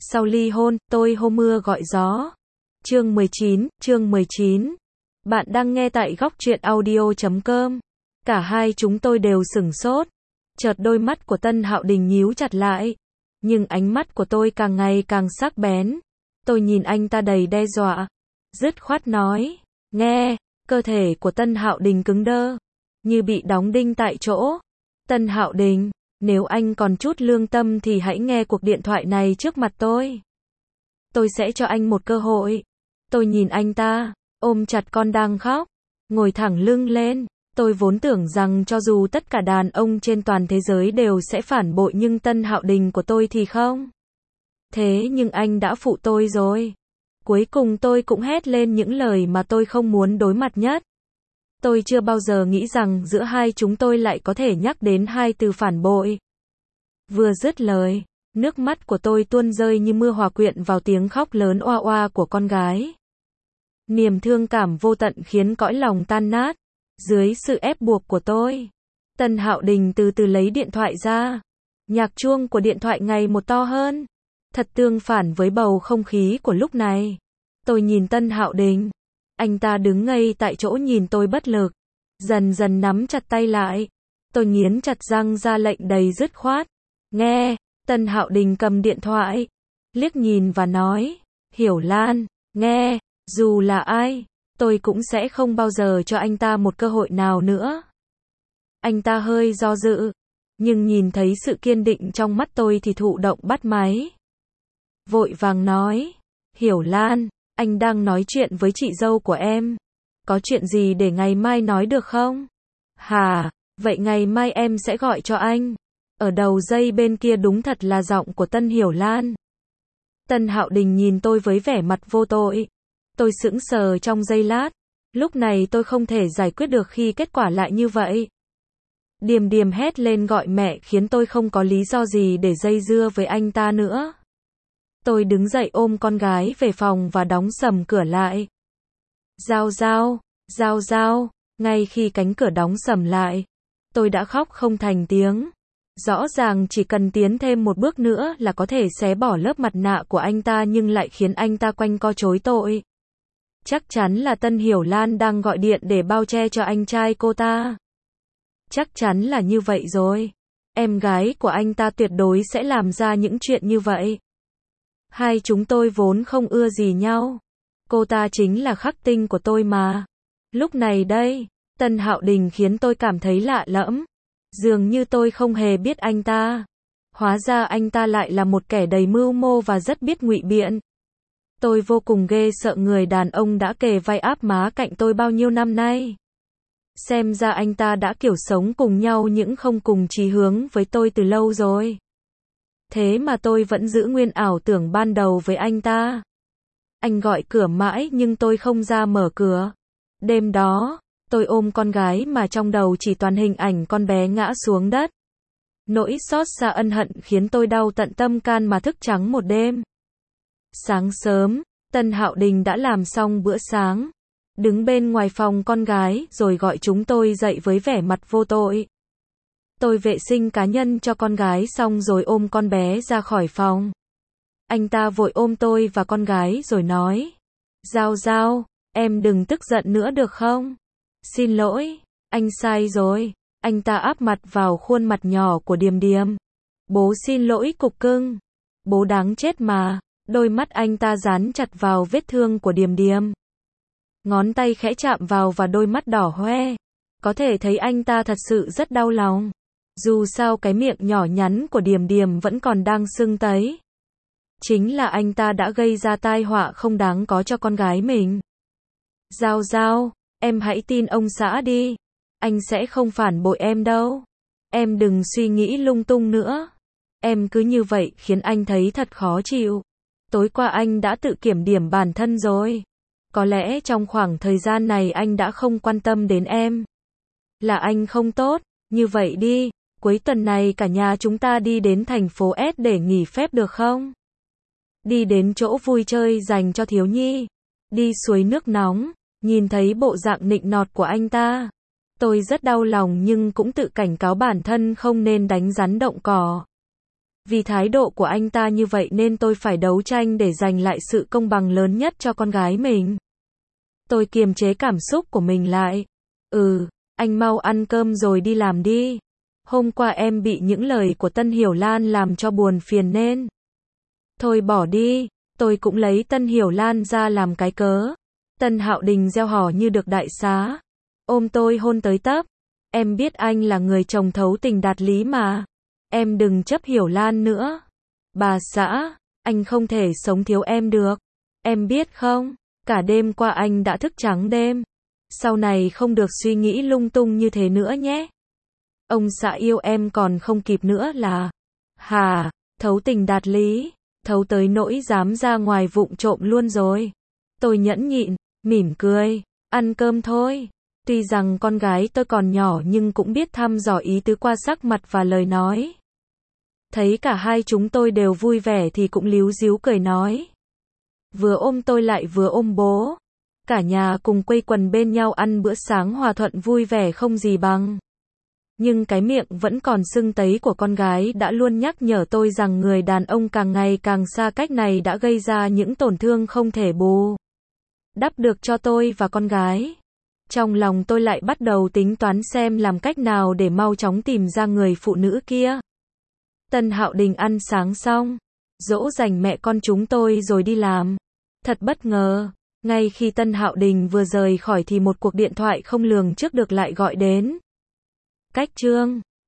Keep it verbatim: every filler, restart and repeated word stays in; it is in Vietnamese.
Sau ly hôn, tôi hô mưa gọi gió. Chương mười chín, chương mười chín. Bạn đang nghe tại góc truyện audio chấm com. Cả hai chúng tôi đều sửng sốt. Chợt đôi mắt của Tân Hạo Đình nhíu chặt lại. Nhưng ánh mắt của tôi càng ngày càng sắc bén. Tôi nhìn anh ta đầy đe dọa. Dứt khoát nói. Nghe, cơ thể của Tân Hạo Đình cứng đơ. Như bị đóng đinh tại chỗ. Tân Hạo Đình, nếu anh còn chút lương tâm thì hãy nghe cuộc điện thoại này trước mặt tôi. Tôi sẽ cho anh một cơ hội. Tôi nhìn anh ta, ôm chặt con đang khóc, ngồi thẳng lưng lên. Tôi vốn tưởng rằng cho dù tất cả đàn ông trên toàn thế giới đều sẽ phản bội nhưng Tân Hạo Đình của tôi thì không. Thế nhưng anh đã phụ tôi rồi. Cuối cùng tôi cũng hét lên những lời mà tôi không muốn đối mặt nhất. Tôi chưa bao giờ nghĩ rằng giữa hai chúng tôi lại có thể nhắc đến hai từ phản bội. Vừa dứt lời, nước mắt của tôi tuôn rơi như mưa hòa quyện vào tiếng khóc lớn oa oa của con gái. Niềm thương cảm vô tận khiến cõi lòng tan nát. Dưới sự ép buộc của tôi, Tân Hạo Đình từ từ lấy điện thoại ra. Nhạc chuông của điện thoại ngày một to hơn. Thật tương phản với bầu không khí của lúc này. Tôi nhìn Tân Hạo Đình. Anh ta đứng ngây tại chỗ nhìn tôi bất lực. Dần dần nắm chặt tay lại. Tôi nghiến chặt răng ra lệnh đầy dứt khoát. Nghe, Tân Hạo Đình cầm điện thoại. Liếc nhìn và nói. Hiểu Lan, nghe, dù là ai, tôi cũng sẽ không bao giờ cho anh ta một cơ hội nào nữa. Anh ta hơi do dự. Nhưng nhìn thấy sự kiên định trong mắt tôi thì thụ động bắt máy. Vội vàng nói. Hiểu Lan, anh đang nói chuyện với chị dâu của em. Có chuyện gì để ngày mai nói được không? Hà, vậy ngày mai em sẽ gọi cho anh. Ở đầu dây bên kia đúng thật là giọng của Tân Hiểu Lan. Tân Hạo Đình nhìn tôi với vẻ mặt vô tội. Tôi sững sờ trong giây lát. Lúc này tôi không thể giải quyết được khi kết quả lại như vậy. Điềm điềm hét lên gọi mẹ khiến tôi không có lý do gì để dây dưa với anh ta nữa. Tôi đứng dậy ôm con gái về phòng và đóng sầm cửa lại. Giao giao, giao giao, ngay khi cánh cửa đóng sầm lại, tôi đã khóc không thành tiếng. Rõ ràng chỉ cần tiến thêm một bước nữa là có thể xé bỏ lớp mặt nạ của anh ta nhưng lại khiến anh ta quanh co chối tội. Chắc chắn là Tân Hiểu Lan đang gọi điện để bao che cho anh trai cô ta. Chắc chắn là như vậy rồi. Em gái của anh ta tuyệt đối sẽ làm ra những chuyện như vậy. Hai chúng tôi vốn không ưa gì nhau. Cô ta chính là khắc tinh của tôi mà. Lúc này đây, Tân Hạo Đình khiến tôi cảm thấy lạ lẫm. Dường như tôi không hề biết anh ta. Hóa ra anh ta lại là một kẻ đầy mưu mô và rất biết ngụy biện. Tôi vô cùng ghê sợ người đàn ông đã kề vai áp má cạnh tôi bao nhiêu năm nay. Xem ra anh ta đã kiểu sống cùng nhau nhưng không cùng chí hướng với tôi từ lâu rồi. Thế mà tôi vẫn giữ nguyên ảo tưởng ban đầu với anh ta. Anh gọi cửa mãi nhưng tôi không ra mở cửa. Đêm đó, tôi ôm con gái mà trong đầu chỉ toàn hình ảnh con bé ngã xuống đất. Nỗi xót xa ân hận khiến tôi đau tận tâm can mà thức trắng một đêm. Sáng sớm, Tân Hạo Đình đã làm xong bữa sáng. Đứng bên ngoài phòng con gái rồi gọi chúng tôi dậy với vẻ mặt vô tội. Tôi vệ sinh cá nhân cho con gái xong rồi ôm con bé ra khỏi phòng. Anh ta vội ôm tôi và con gái rồi nói. Giao giao, em đừng tức giận nữa được không? Xin lỗi, anh sai rồi. Anh ta áp mặt vào khuôn mặt nhỏ của Điềm Điềm. Bố xin lỗi cục cưng. Bố đáng chết mà. Đôi mắt anh ta dán chặt vào vết thương của Điềm Điềm. Ngón tay khẽ chạm vào và đôi mắt đỏ hoe. Có thể thấy anh ta thật sự rất đau lòng. Dù sao cái miệng nhỏ nhắn của Điềm Điềm vẫn còn đang sưng tấy. Chính là anh ta đã gây ra tai họa không đáng có cho con gái mình. Giao giao, em hãy tin ông xã đi. Anh sẽ không phản bội em đâu. Em đừng suy nghĩ lung tung nữa. Em cứ như vậy khiến anh thấy thật khó chịu. Tối qua anh đã tự kiểm điểm bản thân rồi. Có lẽ trong khoảng thời gian này anh đã không quan tâm đến em. Là anh không tốt. Như vậy đi, cuối tuần này cả nhà chúng ta đi đến thành phố S để nghỉ phép được không? Đi đến chỗ vui chơi dành cho thiếu nhi. Đi suối nước nóng. Nhìn thấy bộ dạng nịnh nọt của anh ta. Tôi rất đau lòng nhưng cũng tự cảnh cáo bản thân không nên đánh rắn động cỏ. Vì thái độ của anh ta như vậy nên tôi phải đấu tranh để giành lại sự công bằng lớn nhất cho con gái mình. Tôi kiềm chế cảm xúc của mình lại. Ừ, anh mau ăn cơm rồi đi làm đi. Hôm qua em bị những lời của Tân Hiểu Lan làm cho buồn phiền nên. Thôi bỏ đi, tôi cũng lấy Tân Hiểu Lan ra làm cái cớ. Tân Hạo Đình reo hò như được đại xá. Ôm tôi hôn tới tấp. Em biết anh là người chồng thấu tình đạt lý mà. Em đừng chấp Hiểu Lan nữa. Bà xã, anh không thể sống thiếu em được. Em biết không, cả đêm qua anh đã thức trắng đêm. Sau này không được suy nghĩ lung tung như thế nữa nhé. Ông xã yêu em còn không kịp nữa là. Hà, thấu tình đạt lý, thấu tới nỗi dám ra ngoài vụng trộm luôn rồi. Tôi nhẫn nhịn, mỉm cười, ăn cơm thôi. Tuy rằng con gái tôi còn nhỏ nhưng cũng biết thăm dò ý tứ qua sắc mặt và lời nói. Thấy cả hai chúng tôi đều vui vẻ thì cũng líu díu cười nói. Vừa ôm tôi lại vừa ôm bố. Cả nhà cùng quây quần bên nhau ăn bữa sáng hòa thuận vui vẻ không gì bằng. Nhưng cái miệng vẫn còn sưng tấy của con gái đã luôn nhắc nhở tôi rằng người đàn ông càng ngày càng xa cách này đã gây ra những tổn thương không thể bù đắp được cho tôi và con gái. Trong lòng tôi lại bắt đầu tính toán xem làm cách nào để mau chóng tìm ra người phụ nữ kia. Tân Hạo Đình ăn sáng xong, dỗ dành mẹ con chúng tôi rồi đi làm. Thật bất ngờ, ngay khi Tân Hạo Đình vừa rời khỏi thì một cuộc điện thoại không lường trước được lại gọi đến. Cách Trương